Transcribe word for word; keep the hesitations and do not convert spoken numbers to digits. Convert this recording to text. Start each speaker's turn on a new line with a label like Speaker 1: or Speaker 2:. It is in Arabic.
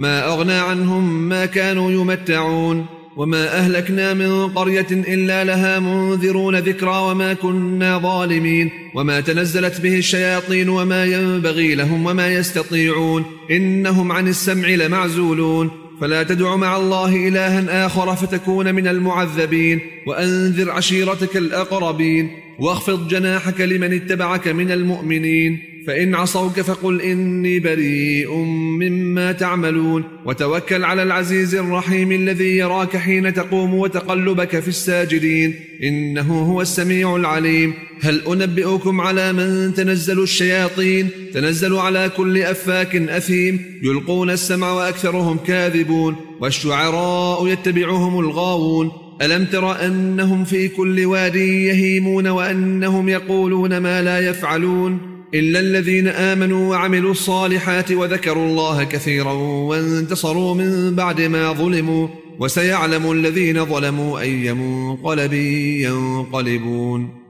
Speaker 1: ما أغنى عنهم ما كانوا يمتعون وما أهلكنا من قرية إلا لها منذرون ذكرى وما كنا ظالمين وما تنزلت به الشياطين وما ينبغي لهم وما يستطيعون إنهم عن السمع لمعزولون فلا تدع مع الله إلها آخر فتكون من المعذبين وأنذر عشيرتك الأقربين واخفض جناحك لمن اتبعك من المؤمنين فإن عصوك فقل إني بريء مما تعملون وتوكل على العزيز الرحيم الذي يراك حين تقوم وتقلبك في الساجدين إنه هو السميع العليم هل أنبئكم على من تنزل الشياطين تنزل على كل أفاك أثيم يلقون السمع وأكثرهم كاذبون والشعراء يتبعهم الغاوون ألم تر أنهم في كل واد يهيمون وأنهم يقولون ما لا يفعلون إلا الذين آمنوا وعملوا الصالحات وذكروا الله كثيرا وانتصروا من بعد ما ظلموا وسيعلم الذين ظلموا أي منقلب ينقلبون.